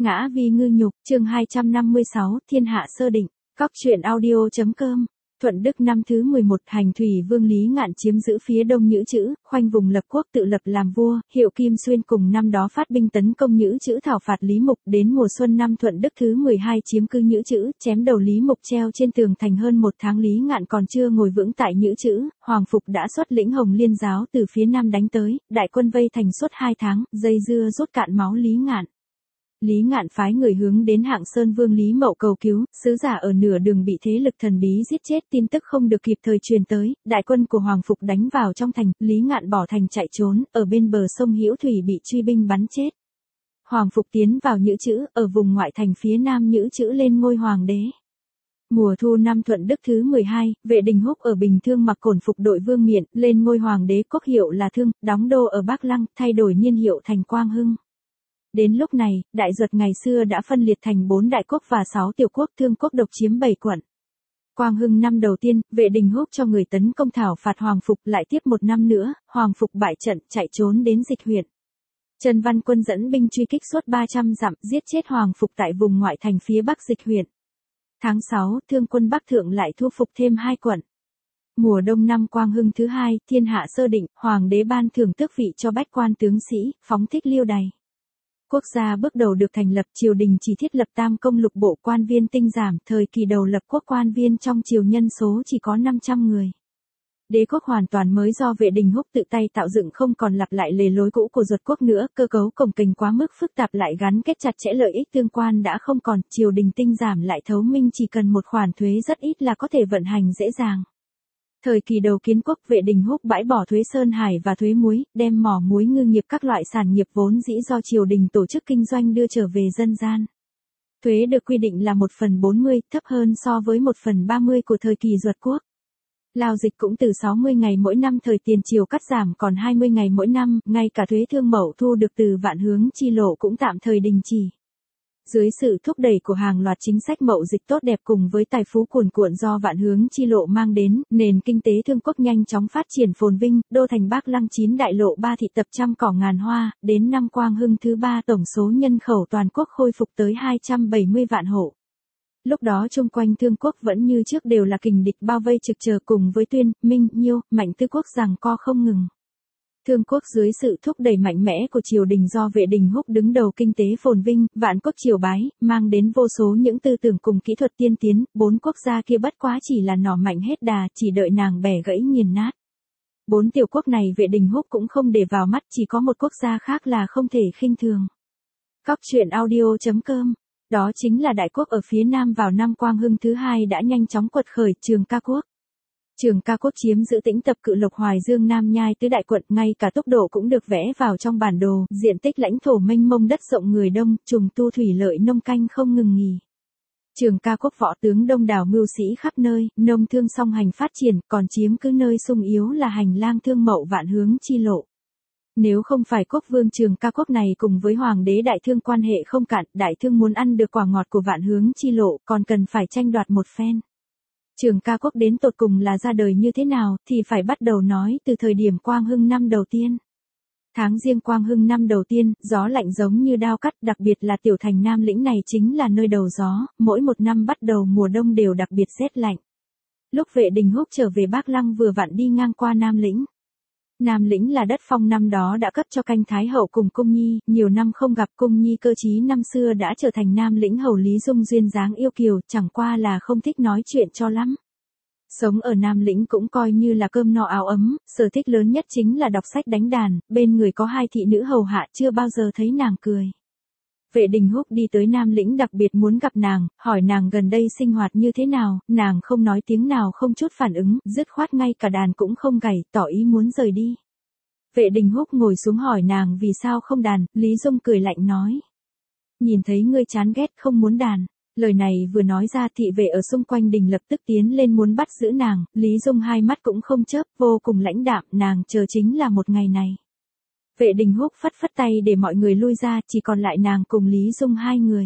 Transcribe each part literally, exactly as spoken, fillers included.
Ngã vì ngư nhục, chương hai trăm năm mươi sáu, thiên hạ sơ định. Cóc truyện audio.com. Thuận Đức năm thứ mười một, hành thủy vương Lý Ngạn chiếm giữ phía đông Nhữ Chữ, khoanh vùng lập quốc tự lập làm vua, Hiệu Kim Xuyên cùng năm đó phát binh tấn công Nhữ Chữ thảo phạt Lý Mục, đến mùa xuân năm Thuận Đức thứ mười hai chiếm cư Nhữ Chữ, chém đầu Lý Mục treo trên tường thành hơn một tháng. Lý Ngạn còn chưa ngồi vững tại Nhữ Chữ, Hoàng Phục đã xuất lĩnh Hồng Liên giáo từ phía nam đánh tới, đại quân vây thành suốt hai tháng, dây dưa rút cạn máu Lý Ngạn. Lý Ngạn phái người hướng đến Hạng Sơn Vương Lý Mậu cầu cứu, sứ giả ở nửa đường bị thế lực thần bí giết chết, tin tức không được kịp thời truyền tới, đại quân của Hoàng Phục đánh vào trong thành, Lý Ngạn bỏ thành chạy trốn, ở bên bờ sông Hữu Thủy bị truy binh bắn chết. Hoàng Phục tiến vào Nhữ Chữ, ở vùng ngoại thành phía nam Nhữ Chữ lên ngôi hoàng đế. Mùa thu năm Thuận Đức thứ mười hai, Vệ Đình Húc ở Bình Thương mặc cổn phục đội vương miện, lên ngôi hoàng đế, quốc hiệu là Thương, đóng đô ở Bắc Lăng, thay đổi niên hiệu thành Quang Hưng. Đến lúc này, Đại Duật ngày xưa đã phân liệt thành bốn đại quốc và sáu tiểu quốc, Thương quốc độc chiếm bảy quận. Quang Hưng năm đầu tiên, Vệ Đình Húc cho người tấn công thảo phạt Hoàng Phục, lại tiếp một năm nữa, Hoàng Phục bại trận, chạy trốn đến Dịch huyện. Trần Văn Quân dẫn binh truy kích suốt ba trăm dặm, giết chết Hoàng Phục tại vùng ngoại thành phía bắc Dịch huyện. Tháng sáu, Thương quân Bắc Thượng lại thu phục thêm hai quận. Mùa đông năm Quang Hưng thứ hai, thiên hạ sơ định, Hoàng đế ban thưởng tước vị cho bách quan tướng sĩ, phóng thích liêu đày. Quốc gia bước đầu được thành lập, triều đình chỉ thiết lập tam công lục bộ, quan viên tinh giảm, thời kỳ đầu lập quốc quan viên trong triều nhân số chỉ có năm trăm người. Đế quốc hoàn toàn mới do Vệ Đình Húc tự tay tạo dựng, không còn lặp lại lề lối cũ của Duật quốc nữa, cơ cấu cồng kềnh quá mức phức tạp lại gắn kết chặt chẽ, lợi ích tương quan đã không còn, triều đình tinh giảm lại thấu minh, chỉ cần một khoản thuế rất ít là có thể vận hành dễ dàng. Thời kỳ đầu kiến quốc, Vệ Đình Húc bãi bỏ thuế sơn hải và thuế muối, đem mỏ muối ngư nghiệp các loại sản nghiệp vốn dĩ do triều đình tổ chức kinh doanh đưa trở về dân gian. Thuế được quy định là một phần bốn mươi, thấp hơn so với một phần ba mươi của thời kỳ Duật quốc. Lao dịch cũng từ sáu mươi ngày mỗi năm thời tiền triều cắt giảm còn hai mươi ngày mỗi năm, ngay cả thuế thương mậu thu được từ vạn hướng chi lộ cũng tạm thời đình chỉ. Dưới sự thúc đẩy của hàng loạt chính sách mậu dịch tốt đẹp cùng với tài phú cuồn cuộn do vạn hướng chi lộ mang đến, nền kinh tế Thương quốc nhanh chóng phát triển phồn vinh, đô thành Bắc Lăng chín đại lộ ba thị tập trăm cỏ ngàn hoa, đến năm Quang Hưng thứ ba tổng số nhân khẩu toàn quốc khôi phục tới hai trăm bảy mươi vạn hộ. Lúc đó chung quanh Thương quốc vẫn như trước đều là kình địch bao vây trực chờ, cùng với Tuyên, Minh, Nhiêu, Mạnh Tư quốc giằng co không ngừng. Thương quốc dưới sự thúc đẩy mạnh mẽ của triều đình do Vệ Đình Húc đứng đầu, kinh tế phồn vinh, vạn quốc triều bái, mang đến vô số những tư tưởng cùng kỹ thuật tiên tiến, bốn quốc gia kia bất quá chỉ là nỏ mạnh hết đà, chỉ đợi nàng bẻ gãy nghiền nát. Bốn tiểu quốc này Vệ Đình Húc cũng không để vào mắt, chỉ có một quốc gia khác là không thể khinh thường. Cóc truyện audio.com. Đó chính là đại quốc ở phía nam vào năm Quang Hưng thứ hai đã nhanh chóng quật khởi, Trường Ca quốc. Trường Ca quốc chiếm giữ Tĩnh Tập, Cự Lộc, Hoài Dương, Nam Nhai tứ đại quận, ngay cả tốc độ cũng được vẽ vào trong bản đồ, diện tích lãnh thổ mênh mông, đất rộng người đông, trùng tu thủy lợi nông canh không ngừng nghỉ. Trường Ca quốc võ tướng đông đảo, mưu sĩ khắp nơi, nông thương song hành phát triển, còn chiếm cứ nơi sung yếu là hành lang thương mậu vạn hướng chi lộ. Nếu không phải quốc vương Trường Ca quốc này cùng với hoàng đế Đại Thương quan hệ không cạn, Đại Thương muốn ăn được quả ngọt của vạn hướng chi lộ, còn cần phải tranh đoạt một phen. Trường Ca quốc đến tột cùng là ra đời như thế nào, thì phải bắt đầu nói từ thời điểm Quang Hưng năm đầu tiên. Tháng Giêng Quang Hưng năm đầu tiên, gió lạnh giống như đao cắt, đặc biệt là tiểu thành Nam Lĩnh này chính là nơi đầu gió, mỗi một năm bắt đầu mùa đông đều đặc biệt rét lạnh. Lúc Vệ Đình Húc trở về Bắc Lăng vừa vặn đi ngang qua Nam Lĩnh. Nam Lĩnh là đất phong năm đó đã cấp cho Canh Thái hậu cùng Cung Nhi, nhiều năm không gặp, Cung Nhi cơ trí năm xưa đã trở thành Nam Lĩnh hầu Lý Dung duyên dáng yêu kiều, chẳng qua là không thích nói chuyện cho lắm. Sống ở Nam Lĩnh cũng coi như là cơm no áo ấm, sở thích lớn nhất chính là đọc sách đánh đàn, bên người có hai thị nữ hầu hạ, chưa bao giờ thấy nàng cười. Vệ Đình Húc đi tới Nam Lĩnh đặc biệt muốn gặp nàng, hỏi nàng gần đây sinh hoạt như thế nào, nàng không nói tiếng nào, không chút phản ứng, dứt khoát ngay cả đàn cũng không gảy, tỏ ý muốn rời đi. Vệ Đình Húc ngồi xuống hỏi nàng vì sao không đàn, Lý Dung cười lạnh nói. Nhìn thấy ngươi chán ghét không muốn đàn. Lời này vừa nói ra, thị vệ ở xung quanh đình lập tức tiến lên muốn bắt giữ nàng, Lý Dung hai mắt cũng không chớp, vô cùng lãnh đạm, nàng chờ chính là một ngày này. Vệ Đình Húc phất phất tay để mọi người lui ra, chỉ còn lại nàng cùng Lý Dung hai người.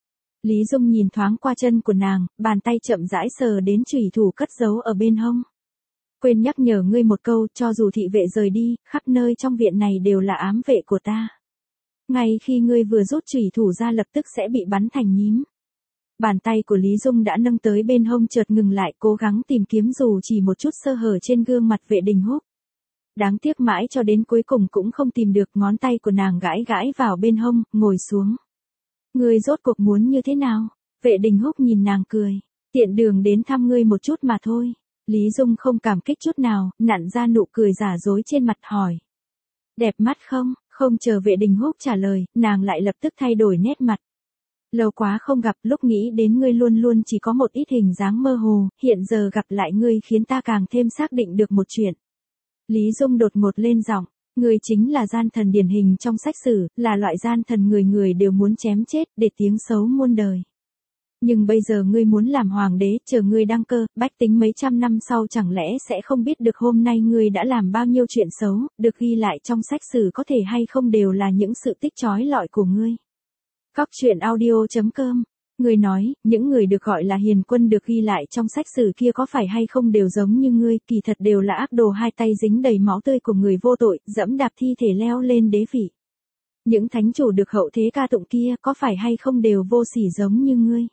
Lý Dung nhìn thoáng qua chân của nàng, bàn tay chậm rãi sờ đến chùy thủ cất giấu ở bên hông. Quên nhắc nhở ngươi một câu, cho dù thị vệ rời đi, khắp nơi trong viện này đều là ám vệ của ta. Ngay khi ngươi vừa rút chủy thủ ra lập tức sẽ bị bắn thành nhím. Bàn tay của Lý Dung đã nâng tới bên hông chợt ngừng lại, cố gắng tìm kiếm dù chỉ một chút sơ hở trên gương mặt Vệ Đình Húc. Đáng tiếc mãi cho đến cuối cùng cũng không tìm được, ngón tay của nàng gãi gãi vào bên hông, ngồi xuống. Ngươi rốt cuộc muốn như thế nào? Vệ Đình Húc nhìn nàng cười. Tiện đường đến thăm ngươi một chút mà thôi. Lý Dung không cảm kích chút nào, nặn ra nụ cười giả dối trên mặt hỏi. Đẹp mắt không? Không chờ Vệ Đình Húc trả lời, nàng lại lập tức thay đổi nét mặt. Lâu quá không gặp, lúc nghĩ đến ngươi luôn luôn chỉ có một ít hình dáng mơ hồ, hiện giờ gặp lại ngươi khiến ta càng thêm xác định được một chuyện. Lý Dung đột ngột lên giọng, ngươi chính là gian thần điển hình trong sách sử, là loại gian thần người người đều muốn chém chết, để tiếng xấu muôn đời. Nhưng bây giờ ngươi muốn làm hoàng đế, chờ ngươi đăng cơ, bách tính mấy trăm năm sau chẳng lẽ sẽ không biết được hôm nay ngươi đã làm bao nhiêu chuyện xấu, được ghi lại trong sách sử có thể hay không đều là những sự tích chói lọi của ngươi. Cóc truyện audio chấm com. Ngươi nói, những người được gọi là hiền quân được ghi lại trong sách sử kia có phải hay không đều giống như ngươi, kỳ thật đều là ác đồ hai tay dính đầy máu tươi của người vô tội, dẫm đạp thi thể leo lên đế vị. Những thánh chủ được hậu thế ca tụng kia có phải hay không đều vô sỉ giống như ngươi.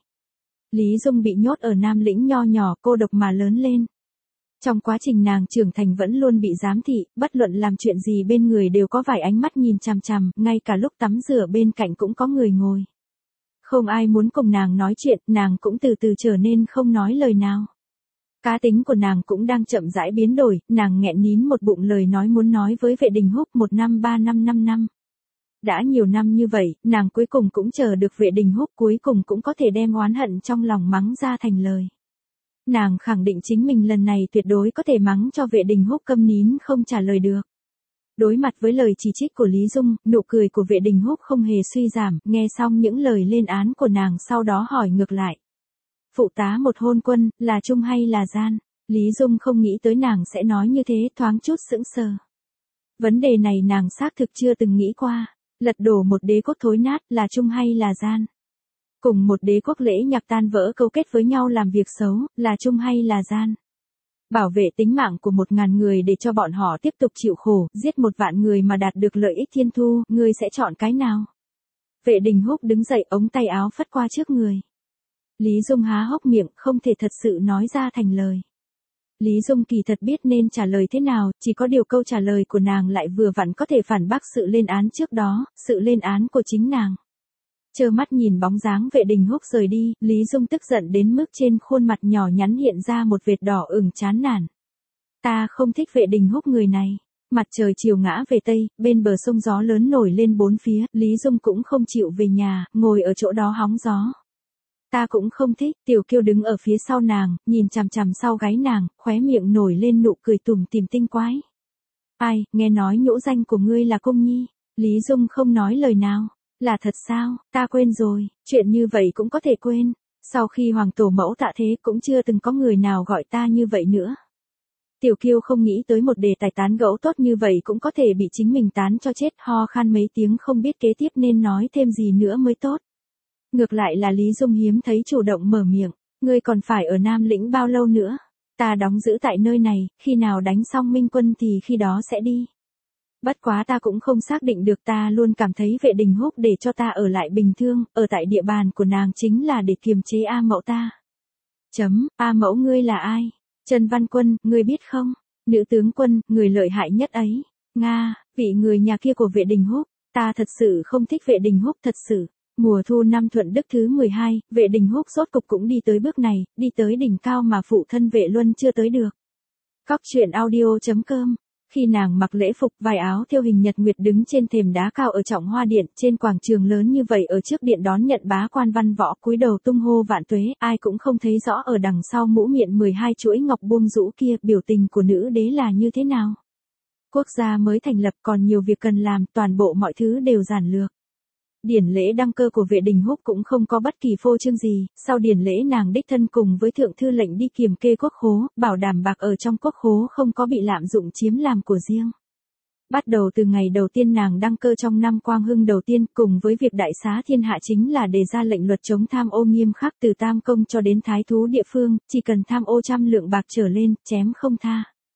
Lý Dung bị nhốt ở Nam Lĩnh nho nhỏ, cô độc mà lớn lên. Trong quá trình nàng trưởng thành vẫn luôn bị giám thị, bất luận làm chuyện gì bên người đều có vài ánh mắt nhìn chằm chằm, ngay cả lúc tắm rửa bên cạnh cũng có người ngồi. Không ai muốn cùng nàng nói chuyện, nàng cũng từ từ trở nên không nói lời nào. Cá tính của nàng cũng đang chậm rãi biến đổi, nàng nghẹn nín một bụng lời nói muốn nói với Vệ Đình Húc một năm ba năm năm năm. Đã nhiều năm như vậy, nàng cuối cùng cũng chờ được Vệ Đình Húc cuối cùng cũng có thể đem oán hận trong lòng mắng ra thành lời. Nàng khẳng định chính mình lần này tuyệt đối có thể mắng cho Vệ Đình Húc câm nín không trả lời được. Đối mặt với lời chỉ trích của Lý Dung, nụ cười của Vệ Đình Húc không hề suy giảm, nghe xong những lời lên án của nàng sau đó hỏi ngược lại. Phụ tá một hôn quân, là trung hay là gian? Lý Dung không nghĩ tới nàng sẽ nói như thế, thoáng chút sững sờ. Vấn đề này nàng xác thực chưa từng nghĩ qua, lật đổ một đế quốc thối nát, là trung hay là gian? Cùng một đế quốc lễ nhạc tan vỡ câu kết với nhau làm việc xấu, là trung hay là gian? Bảo vệ tính mạng của một ngàn người để cho bọn họ tiếp tục chịu khổ, giết một vạn người mà đạt được lợi ích thiên thu, ngươi sẽ chọn cái nào? Vệ Đình Húc đứng dậy, ống tay áo phất qua trước người. Lý Dung há hốc miệng, không thể thật sự nói ra thành lời. Lý Dung kỳ thật biết nên trả lời thế nào, chỉ có điều câu trả lời của nàng lại vừa vặn có thể phản bác sự lên án trước đó, sự lên án của chính nàng. Trơ mắt nhìn bóng dáng Vệ Đình Húc rời đi, Lý Dung tức giận đến mức trên khuôn mặt nhỏ nhắn hiện ra một vệt đỏ ửng chán nản. Ta không thích Vệ Đình Húc người này. Mặt trời chiều ngã về tây, bên bờ sông gió lớn nổi lên bốn phía, Lý Dung cũng không chịu về nhà, ngồi ở chỗ đó hóng gió. Ta cũng không thích, Tiểu Kiêu đứng ở phía sau nàng, nhìn chằm chằm sau gáy nàng, khóe miệng nổi lên nụ cười tủm tỉm tinh quái. Ai, nghe nói nhũ danh của ngươi là Cung Nhi. Lý Dung không nói lời nào. Là thật sao, ta quên rồi, chuyện như vậy cũng có thể quên. Sau khi hoàng tổ mẫu tạ thế cũng chưa từng có người nào gọi ta như vậy nữa. Tiểu Kiêu không nghĩ tới một đề tài tán gẫu tốt như vậy cũng có thể bị chính mình tán cho chết, ho khan mấy tiếng không biết kế tiếp nên nói thêm gì nữa mới tốt. Ngược lại là Lý Dung hiếm thấy chủ động mở miệng, ngươi còn phải ở Nam Lĩnh bao lâu nữa? Ta đóng giữ tại nơi này, khi nào đánh xong Minh quân thì khi đó sẽ đi. Bất quá ta cũng không xác định được, ta luôn cảm thấy Vệ Đình Húc để cho ta ở lại Bình Thương, ở tại địa bàn của nàng chính là để kiềm chế A Mẫu ta. Chấm, A Mẫu ngươi là ai? Trần Văn Quân, ngươi biết không? Nữ tướng quân, người lợi hại nhất ấy. Nga, vị người nhà kia của Vệ Đình Húc, ta thật sự không thích Vệ Đình Húc thật sự. Mùa thu năm Thuận Đức thứ mười hai, Vệ Đình Húc rốt cục cũng đi tới bước này, đi tới đỉnh cao mà phụ thân Vệ Luân chưa tới được. Cóc truyện audio chấm com. Khi nàng mặc lễ phục, vải áo theo hình nhật nguyệt đứng trên thềm đá cao ở Trọng Hoa Điện, trên quảng trường lớn như vậy ở trước điện đón nhận bá quan văn võ, cúi đầu tung hô vạn tuế, ai cũng không thấy rõ ở đằng sau mũ miệng mười hai chuỗi ngọc buông rũ kia, biểu tình của nữ đế là như thế nào. Quốc gia mới thành lập còn nhiều việc cần làm, toàn bộ mọi thứ đều giản lược. Điển lễ đăng cơ của Vệ Đình Húc cũng không có bất kỳ phô trương gì, sau điển lễ nàng đích thân cùng với thượng thư lệnh đi kiểm kê quốc khố, bảo đảm bạc ở trong quốc khố không có bị lạm dụng chiếm làm của riêng. Bắt đầu từ ngày đầu tiên nàng đăng cơ trong năm Quang Hưng đầu tiên, cùng với việc đại xá thiên hạ chính là đề ra lệnh luật chống tham ô nghiêm khắc từ tam công cho đến thái thú địa phương, chỉ cần tham ô trăm lượng bạc trở lên, chém không tha.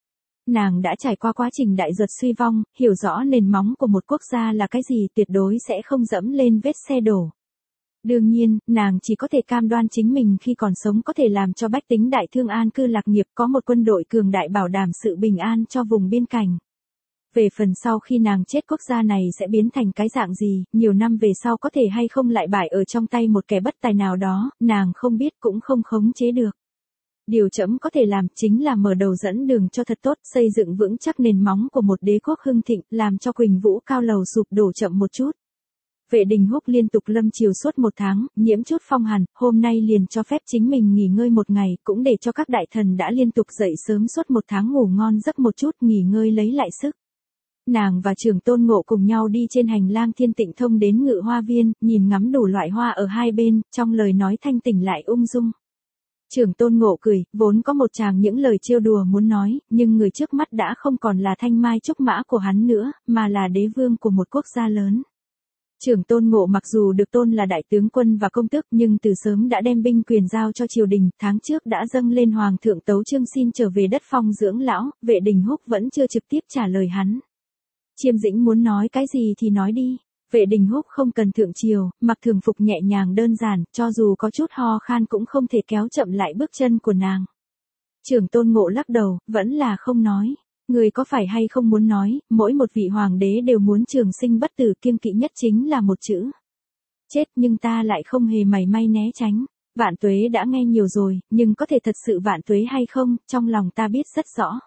Nàng đã trải qua quá trình đại ruột suy vong, hiểu rõ nền móng của một quốc gia là cái gì, tuyệt đối sẽ không dẫm lên vết xe đổ. Đương nhiên, nàng chỉ có thể cam đoan chính mình khi còn sống có thể làm cho bách tính đại thương an cư lạc nghiệp, có một quân đội cường đại bảo đảm sự bình an cho vùng biên cảnh. Về phần sau khi nàng chết quốc gia này sẽ biến thành cái dạng gì, nhiều năm về sau có thể hay không lại bại ở trong tay một kẻ bất tài nào đó, nàng không biết cũng không khống chế được. Điều trẫm có thể làm chính là mở đầu dẫn đường cho thật tốt, xây dựng vững chắc nền móng của một đế quốc hưng thịnh, làm cho Quỳnh Vũ cao lầu sụp đổ chậm một chút. Vệ Đình Húc liên tục lâm chiều suốt một tháng, nhiễm chút phong hàn, hôm nay liền cho phép chính mình nghỉ ngơi một ngày, cũng để cho các đại thần đã liên tục dậy sớm suốt một tháng ngủ ngon giấc một chút, nghỉ ngơi lấy lại sức. Nàng và Trưởng Tôn Ngộ cùng nhau đi trên hành lang thiên tịnh thông đến Ngự Hoa Viên, nhìn ngắm đủ loại hoa ở hai bên, trong lời nói thanh tỉnh lại ung dung. Trưởng Tôn Ngộ cười, vốn có một tràng những lời trêu đùa muốn nói, nhưng người trước mắt đã không còn là thanh mai trúc mã của hắn nữa, mà là đế vương của một quốc gia lớn. Trưởng Tôn Ngộ mặc dù được tôn là đại tướng quân và công tước, nhưng từ sớm đã đem binh quyền giao cho triều đình, tháng trước đã dâng lên Hoàng thượng Tấu Chương xin trở về đất phong dưỡng lão, Vệ Đình Húc vẫn chưa trực tiếp trả lời hắn. Chiêm Dĩnh muốn nói cái gì thì nói đi. Vệ Đình Húc không cần thượng triều, mặc thường phục nhẹ nhàng đơn giản, cho dù có chút ho khan cũng không thể kéo chậm lại bước chân của nàng. Trưởng Tôn Ngộ lắc đầu, vẫn là không nói. Người có phải hay không muốn nói, mỗi một vị hoàng đế đều muốn trường sinh bất tử, kiêng kỵ nhất chính là một chữ. Chết, nhưng ta lại không hề mảy may né tránh. Vạn Tuế đã nghe nhiều rồi, nhưng có thể thật sự Vạn Tuế hay không, trong lòng ta biết rất rõ.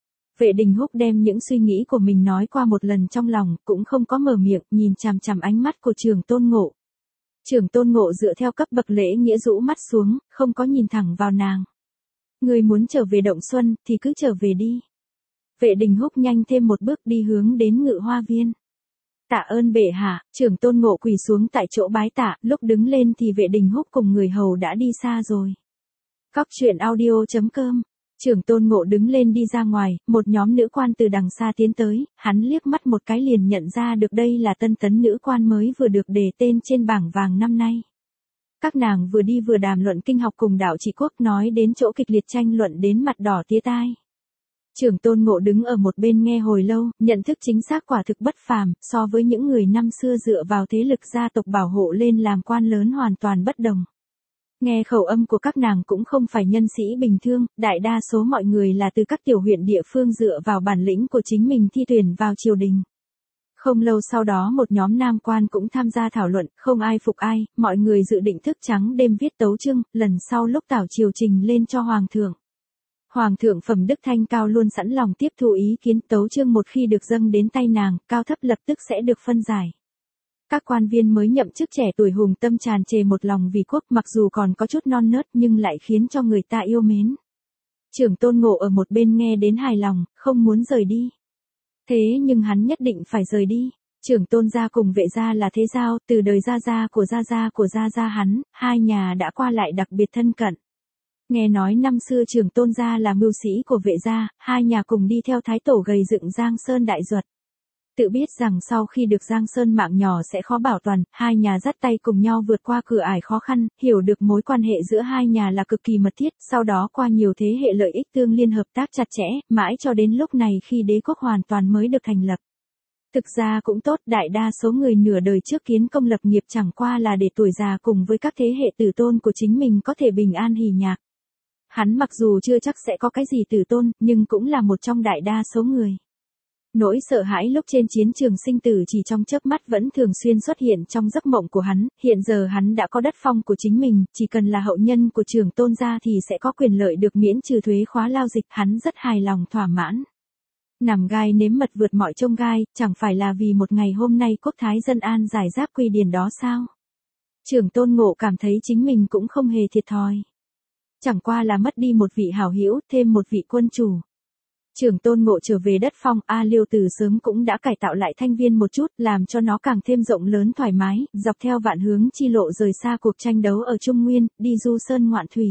Vệ Đình Húc đem những suy nghĩ của mình nói qua một lần trong lòng, cũng không có mở miệng, nhìn chằm chằm ánh mắt của Trưởng Tôn Ngộ. Trưởng Tôn Ngộ dựa theo cấp bậc lễ nghĩa rũ mắt xuống, không có nhìn thẳng vào nàng. Người muốn trở về Động Xuân, thì cứ trở về đi. Vệ Đình Húc nhanh thêm một bước đi hướng đến Ngự Hoa Viên. Tạ ơn bệ hạ, Trưởng Tôn Ngộ quỳ xuống tại chỗ bái tạ, lúc đứng lên thì Vệ Đình Húc cùng người hầu đã đi xa rồi. Cóc truyện audio chấm com. Trưởng Tôn Ngộ đứng lên đi ra ngoài, một nhóm nữ quan từ đằng xa tiến tới, hắn liếc mắt một cái liền nhận ra được đây là tân tấn nữ quan mới vừa được đề tên trên bảng vàng năm nay. Các nàng vừa đi vừa đàm luận kinh học cùng đạo trị quốc, nói đến chỗ kịch liệt tranh luận đến mặt đỏ tía tai. Trưởng Tôn Ngộ đứng ở một bên nghe hồi lâu, nhận thức chính xác quả thực bất phàm, so với những người năm xưa dựa vào thế lực gia tộc bảo hộ lên làm quan lớn hoàn toàn bất đồng. Nghe khẩu âm của các nàng cũng không phải nhân sĩ bình thường, đại đa số mọi người là từ các tiểu huyện địa phương dựa vào bản lĩnh của chính mình thi tuyển vào triều đình. Không lâu sau đó một nhóm nam quan cũng tham gia thảo luận, không ai phục ai, mọi người dự định thức trắng đêm viết tấu chương, lần sau lúc tảo triều trình lên cho Hoàng thượng. Hoàng thượng phẩm đức thanh cao luôn sẵn lòng tiếp thu ý kiến, tấu chương một khi được dâng đến tay nàng, cao thấp lập tức sẽ được phân giải. Các quan viên mới nhậm chức trẻ tuổi hùng tâm tràn trề một lòng vì quốc, mặc dù còn có chút non nớt nhưng lại khiến cho người ta yêu mến. Trưởng Tôn Ngộ ở một bên nghe đến hài lòng, không muốn rời đi. Thế nhưng hắn nhất định phải rời đi. Trưởng Tôn gia cùng Vệ gia là thế giao, từ đời gia gia của gia gia của gia gia hắn, hai nhà đã qua lại đặc biệt thân cận. Nghe nói năm xưa Trưởng Tôn gia là mưu sĩ của Vệ gia, hai nhà cùng đi theo thái tổ gầy dựng Giang Sơn đại duật. Tự biết rằng sau khi được Giang Sơn mạng nhỏ sẽ khó bảo toàn, hai nhà dắt tay cùng nhau vượt qua cửa ải khó khăn, hiểu được mối quan hệ giữa hai nhà là cực kỳ mật thiết, sau đó qua nhiều thế hệ lợi ích tương liên hợp tác chặt chẽ, mãi cho đến lúc này khi đế quốc hoàn toàn mới được thành lập. Thực ra cũng tốt, đại đa số người nửa đời trước kiến công lập nghiệp chẳng qua là để tuổi già cùng với các thế hệ tử tôn của chính mình có thể bình an hỉ nhạc. Hắn mặc dù chưa chắc sẽ có cái gì tử tôn, nhưng cũng là một trong đại đa số người. Nỗi sợ hãi lúc trên chiến trường sinh tử chỉ trong chớp mắt vẫn thường xuyên xuất hiện trong giấc mộng của hắn, hiện giờ hắn đã có đất phong của chính mình, chỉ cần là hậu nhân của Trưởng Tôn gia thì sẽ có quyền lợi được miễn trừ thuế khóa lao dịch, hắn rất hài lòng thỏa mãn. Nằm gai nếm mật vượt mọi chông gai, chẳng phải là vì một ngày hôm nay quốc thái dân an giải giáp quy điển đó sao? Trưởng Tôn Ngộ cảm thấy chính mình cũng không hề thiệt thòi. Chẳng qua là mất đi một vị hảo hữu, thêm một vị quân chủ. Trưởng Tôn Ngộ trở về đất phong, A Liêu từ sớm cũng đã cải tạo lại Thanh Viên một chút, làm cho nó càng thêm rộng lớn thoải mái, dọc theo vạn hướng chi lộ rời xa cuộc tranh đấu ở Trung Nguyên, đi du sơn ngoạn thủy.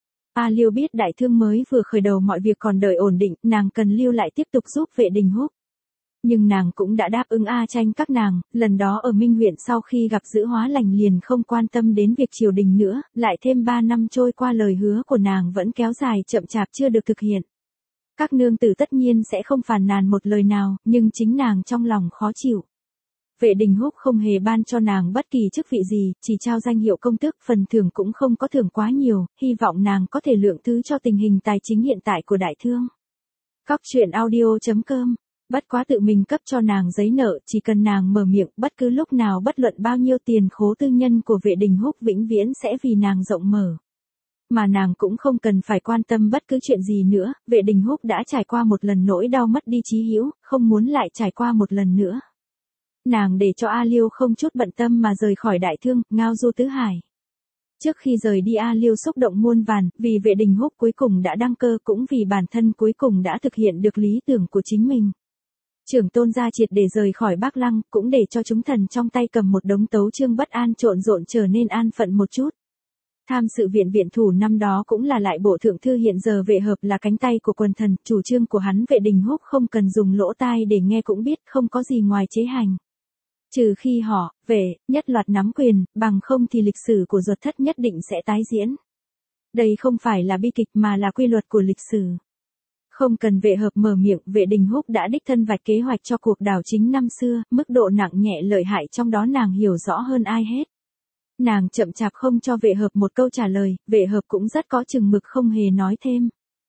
A Liêu biết đại thương mới vừa khởi đầu mọi việc còn đợi ổn định, nàng cần lưu lại tiếp tục giúp Vệ Đình Húc. Nhưng nàng cũng đã đáp ứng A Tranh các nàng, lần đó ở Minh huyện sau khi gặp Giữ Hóa Lành liền không quan tâm đến việc triều đình nữa, lại thêm ba năm trôi qua lời hứa của nàng vẫn kéo dài chậm chạp chưa được thực hiện. Các nương tử tất nhiên sẽ không phàn nàn một lời nào, nhưng chính nàng trong lòng khó chịu. Vệ Đình Húc không hề ban cho nàng bất kỳ chức vị gì, chỉ trao danh hiệu công tước, phần thưởng cũng không có thưởng quá nhiều, hy vọng nàng có thể lượng thứ cho tình hình tài chính hiện tại của đại thương. Cóc truyện audio chấm com. Bất quá tự mình cấp cho nàng giấy nợ, chỉ cần nàng mở miệng, bất cứ lúc nào bất luận bao nhiêu tiền khố tư nhân của Vệ Đình Húc vĩnh viễn sẽ vì nàng rộng mở. Mà nàng cũng không cần phải quan tâm bất cứ chuyện gì nữa, Vệ Đình Húc đã trải qua một lần nỗi đau mất đi chí hữu, không muốn lại trải qua một lần nữa. Nàng để cho A Liêu không chút bận tâm mà rời khỏi đại thương, ngao du tứ hải. Trước khi rời đi A Liêu xúc động muôn vàn, vì Vệ Đình Húc cuối cùng đã đăng cơ, cũng vì bản thân cuối cùng đã thực hiện được lý tưởng của chính mình. Trưởng tôn gia triệt để rời khỏi Bắc Lăng, cũng để cho chúng thần trong tay cầm một đống tấu chương bất an trộn rộn trở nên an phận một chút. Tham sự viện viện thủ năm đó cũng là lại bộ thượng thư, hiện giờ Vệ Hợp là cánh tay của quần thần, chủ trương của hắn Vệ Đình Húc không cần dùng lỗ tai để nghe cũng biết, không có gì ngoài chế hành. Trừ khi họ, Vệ, nhất loạt nắm quyền, bằng không thì lịch sử của Duật Thất nhất định sẽ tái diễn. Đây không phải là bi kịch mà là quy luật của lịch sử. Không cần Vệ Hợp mở miệng, Vệ Đình Húc đã đích thân vạch kế hoạch cho cuộc đảo chính năm xưa, mức độ nặng nhẹ lợi hại trong đó nàng hiểu rõ hơn ai hết. Nàng chậm chạp không cho Vệ Hợp một câu trả lời, Vệ Hợp cũng rất có chừng mực không hề nói thêm.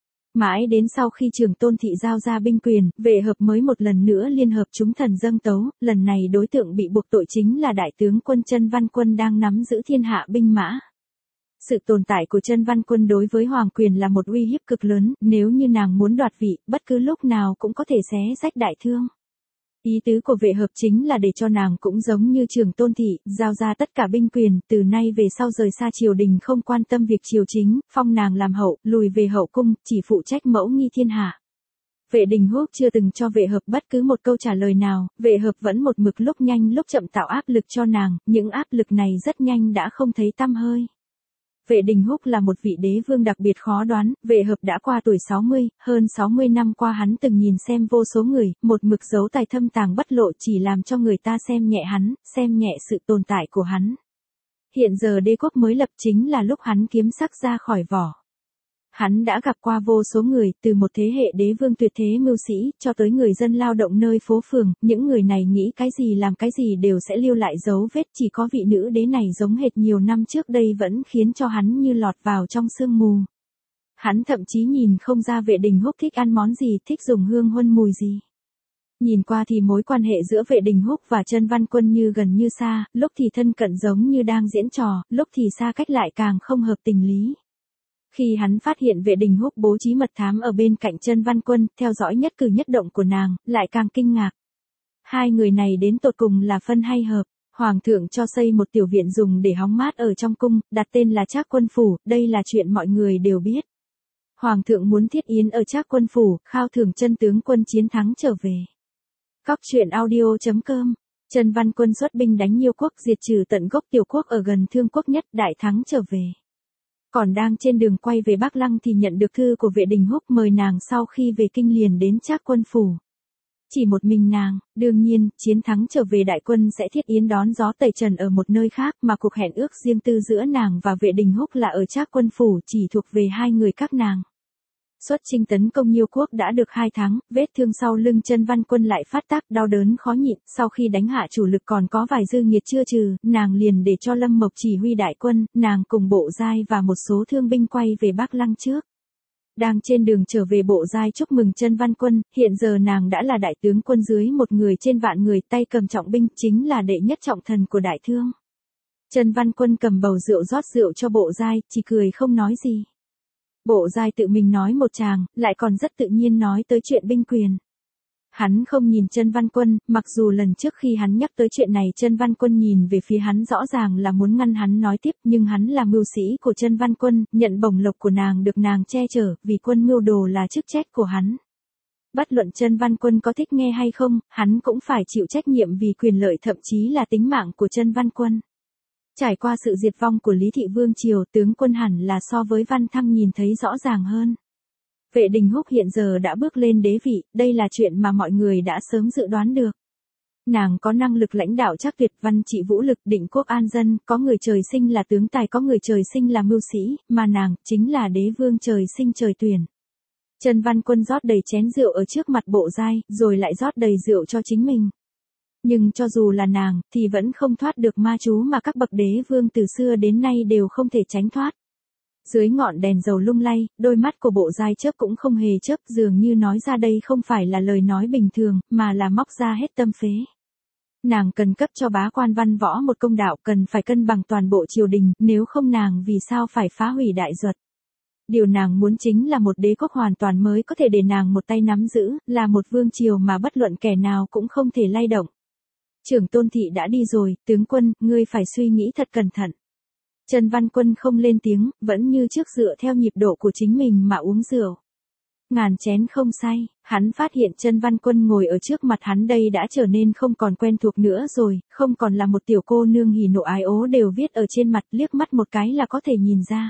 Mãi đến sau khi Trường Tôn Thị giao ra binh quyền, Vệ Hợp mới một lần nữa liên hợp chúng thần dâng tấu, lần này đối tượng bị buộc tội chính là đại tướng quân Chân Văn Quân đang nắm giữ thiên hạ binh mã. Sự tồn tại của Chân Văn Quân đối với hoàng quyền là một uy hiếp cực lớn, nếu như nàng muốn đoạt vị, bất cứ lúc nào cũng có thể xé rách đại thương. Ý tứ của Vệ Hợp chính là để cho nàng cũng giống như Trường Tôn Thị, giao ra tất cả binh quyền, từ nay về sau rời xa triều đình, không quan tâm việc triều chính, phong nàng làm hậu, lùi về hậu cung, chỉ phụ trách mẫu nghi thiên hạ. Vệ Đình Húc chưa từng cho Vệ Hợp bất cứ một câu trả lời nào, Vệ Hợp vẫn một mực lúc nhanh lúc chậm tạo áp lực cho nàng, những áp lực này rất nhanh đã không thấy tăm hơi. Vệ Đình Húc là một vị đế vương đặc biệt khó đoán, Vệ Hợp đã qua tuổi sáu mươi, hơn sáu mươi năm qua hắn từng nhìn xem vô số người, một mực giấu tài thâm tàng bất lộ chỉ làm cho người ta xem nhẹ hắn, xem nhẹ sự tồn tại của hắn. Hiện giờ đế quốc mới lập chính là lúc hắn kiếm sắc ra khỏi vỏ. Hắn đã gặp qua vô số người, từ một thế hệ đế vương tuyệt thế mưu sĩ, cho tới người dân lao động nơi phố phường, những người này nghĩ cái gì làm cái gì đều sẽ lưu lại dấu vết, chỉ có vị nữ đế này giống hệt nhiều năm trước đây vẫn khiến cho hắn như lọt vào trong sương mù. Hắn thậm chí nhìn không ra Vệ Đình Húc thích ăn món gì, thích dùng hương huân mùi gì. Nhìn qua thì mối quan hệ giữa Vệ Đình Húc và Chân Văn Quân như gần như xa, lúc thì thân cận giống như đang diễn trò, lúc thì xa cách lại càng không hợp tình lý. Khi hắn phát hiện Vệ Đình Húc bố trí mật thám ở bên cạnh Chân Văn Quân, theo dõi nhất cử nhất động của nàng, lại càng kinh ngạc. Hai người này đến tột cùng là phân hay hợp. Hoàng thượng cho xây một tiểu viện dùng để hóng mát ở trong cung, đặt tên là Trác Quân Phủ, đây là chuyện mọi người đều biết. Hoàng thượng muốn thiết yến ở Trác Quân Phủ, khao thưởng chân tướng quân chiến thắng trở về. Cóc truyện audio chấm com. Chân Văn Quân xuất binh đánh Nhiêu quốc, diệt trừ tận gốc tiểu quốc ở gần Thương quốc nhất, đại thắng trở về. Còn đang trên đường quay về Bắc Lăng thì nhận được thư của Vệ Đình Húc mời nàng sau khi về kinh liền đến Trác Quân Phủ. Chỉ một mình nàng, đương nhiên, chiến thắng trở về đại quân sẽ thiết yến đón gió tẩy trần ở một nơi khác, mà cuộc hẹn ước riêng tư giữa nàng và Vệ Đình Húc là ở Trác Quân Phủ, chỉ thuộc về hai người các nàng. Xuất chinh tấn công Nhiêu quốc đã được hai tháng, vết thương sau lưng Chân Văn Quân lại phát tác, đau đớn khó nhịn, sau khi đánh hạ chủ lực còn có vài dư nghiệt chưa trừ, nàng liền để cho Lâm Mộc chỉ huy đại quân, nàng cùng Bộ Giai và một số thương binh quay về Bắc Lăng trước. Đang trên đường trở về, Bộ Giai chúc mừng Chân Văn Quân, hiện giờ nàng đã là đại tướng quân dưới một người trên vạn người, tay cầm trọng binh, chính là đệ nhất trọng thần của đại thương. Chân Văn Quân cầm bầu rượu rót rượu cho Bộ Giai, chỉ cười không nói gì. Bộ Giai tự mình nói một tràng, lại còn rất tự nhiên nói tới chuyện binh quyền. Hắn không nhìn Chân Văn Quân, mặc dù lần trước khi hắn nhắc tới chuyện này Chân Văn Quân nhìn về phía hắn rõ ràng là muốn ngăn hắn nói tiếp, nhưng hắn là mưu sĩ của Chân Văn Quân, nhận bổng lộc của nàng được nàng che chở, vì quân mưu đồ là chức trách của hắn. Bất luận Chân Văn Quân có thích nghe hay không, hắn cũng phải chịu trách nhiệm vì quyền lợi thậm chí là tính mạng của Chân Văn Quân. Trải qua sự diệt vong của Lý Thị Vương Triều, tướng quân hẳn là so với Văn Thăng nhìn thấy rõ ràng hơn. Vệ Đình Húc hiện giờ đã bước lên đế vị, đây là chuyện mà mọi người đã sớm dự đoán được. Nàng có năng lực lãnh đạo chắc tuyệt, văn trị vũ lực, định quốc an dân, có người trời sinh là tướng tài, có người trời sinh là mưu sĩ, mà nàng chính là đế vương trời sinh trời tuyển. Trần Văn Quân rót đầy chén rượu ở trước mặt Bộ Giai, rồi lại rót đầy rượu cho chính mình. Nhưng cho dù là nàng, thì vẫn không thoát được ma chú mà các bậc đế vương từ xưa đến nay đều không thể tránh thoát. Dưới ngọn đèn dầu lung lay, đôi mắt của Bộ Giai chớp cũng không hề chớp, dường như nói ra đây không phải là lời nói bình thường, mà là móc ra hết tâm phế. Nàng cần cấp cho bá quan văn võ một công đạo, cần phải cân bằng toàn bộ triều đình, nếu không nàng vì sao phải phá hủy đại duật. Điều nàng muốn chính là một đế quốc hoàn toàn mới có thể để nàng một tay nắm giữ, là một vương triều mà bất luận kẻ nào cũng không thể lay động. Trưởng Tôn thị đã đi rồi, tướng quân, ngươi phải suy nghĩ thật cẩn thận. Trần Văn Quân không lên tiếng, vẫn như trước dựa theo nhịp độ của chính mình mà uống rượu. Ngàn chén không say, hắn phát hiện Trần Văn Quân ngồi ở trước mặt hắn đây đã trở nên không còn quen thuộc nữa rồi, không còn là một tiểu cô nương hỉ nộ ái ố đều viết ở trên mặt, liếc mắt một cái là có thể nhìn ra.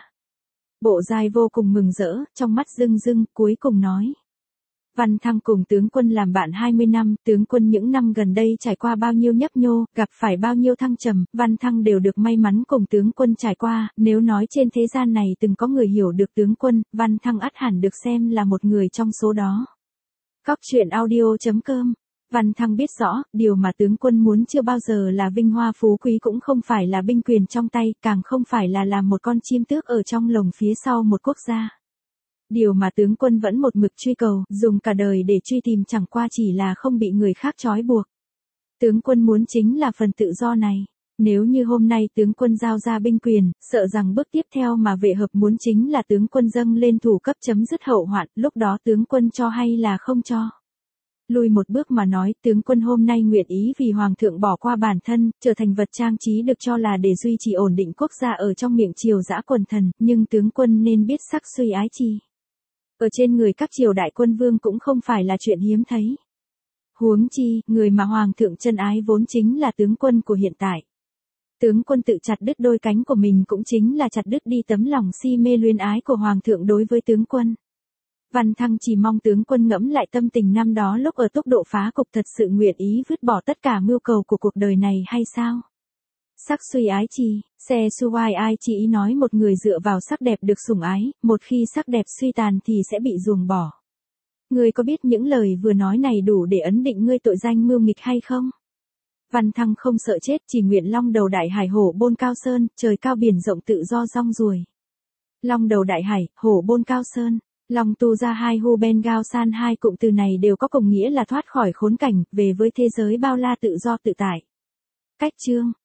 Bộ Giai vô cùng mừng rỡ, trong mắt rưng rưng, cuối cùng nói. Văn Thăng cùng tướng quân làm bạn hai mươi năm, tướng quân những năm gần đây trải qua bao nhiêu nhấp nhô, gặp phải bao nhiêu thăng trầm, Văn Thăng đều được may mắn cùng tướng quân trải qua, nếu nói trên thế gian này từng có người hiểu được tướng quân, Văn Thăng ắt hẳn được xem là một người trong số đó. Cóc truyện audio chấm com. Văn Thăng biết rõ, điều mà tướng quân muốn chưa bao giờ là vinh hoa phú quý, cũng không phải là binh quyền trong tay, càng không phải là làm một con chim tước ở trong lồng phía sau một quốc gia. Điều mà tướng quân vẫn một mực truy cầu, dùng cả đời để truy tìm chẳng qua chỉ là không bị người khác trói buộc. Tướng quân muốn chính là phần tự do này. Nếu như hôm nay tướng quân giao ra binh quyền, sợ rằng bước tiếp theo mà vệ hợp muốn chính là tướng quân dâng lên thủ cấp chấm dứt hậu hoạn, lúc đó tướng quân cho hay là không cho. Lùi một bước mà nói, tướng quân hôm nay nguyện ý vì hoàng thượng bỏ qua bản thân, trở thành vật trang trí được cho là để duy trì ổn định quốc gia ở trong miệng triều dã quần thần, nhưng tướng quân nên biết sắc suy ái chi. Ở trên người các triều đại quân vương cũng không phải là chuyện hiếm thấy. Huống chi, người mà hoàng thượng chân ái vốn chính là tướng quân của hiện tại. Tướng quân tự chặt đứt đôi cánh của mình cũng chính là chặt đứt đi tấm lòng si mê luyến ái của hoàng thượng đối với tướng quân. Văn Thăng chỉ mong tướng quân ngẫm lại tâm tình năm đó lúc ở tốc độ phá cục, thật sự nguyện ý vứt bỏ tất cả mưu cầu của cuộc đời này hay sao? Sắc suy ái chi, xe suai ai chỉ ý nói một người dựa vào sắc đẹp được sủng ái, một khi sắc đẹp suy tàn thì sẽ bị ruồng bỏ. Ngươi có biết những lời vừa nói này đủ để ấn định ngươi tội danh mưu nghịch hay không? Văn Thăng không sợ chết, chỉ nguyện long đầu đại hải hổ bôn cao sơn, trời cao biển rộng tự do rong ruổi. Long đầu đại hải, hổ bôn cao sơn. Long tu ra hai hu ben gao san, hai cụm từ này đều có cùng nghĩa là thoát khỏi khốn cảnh, về với thế giới bao la tự do tự tại. Cách chương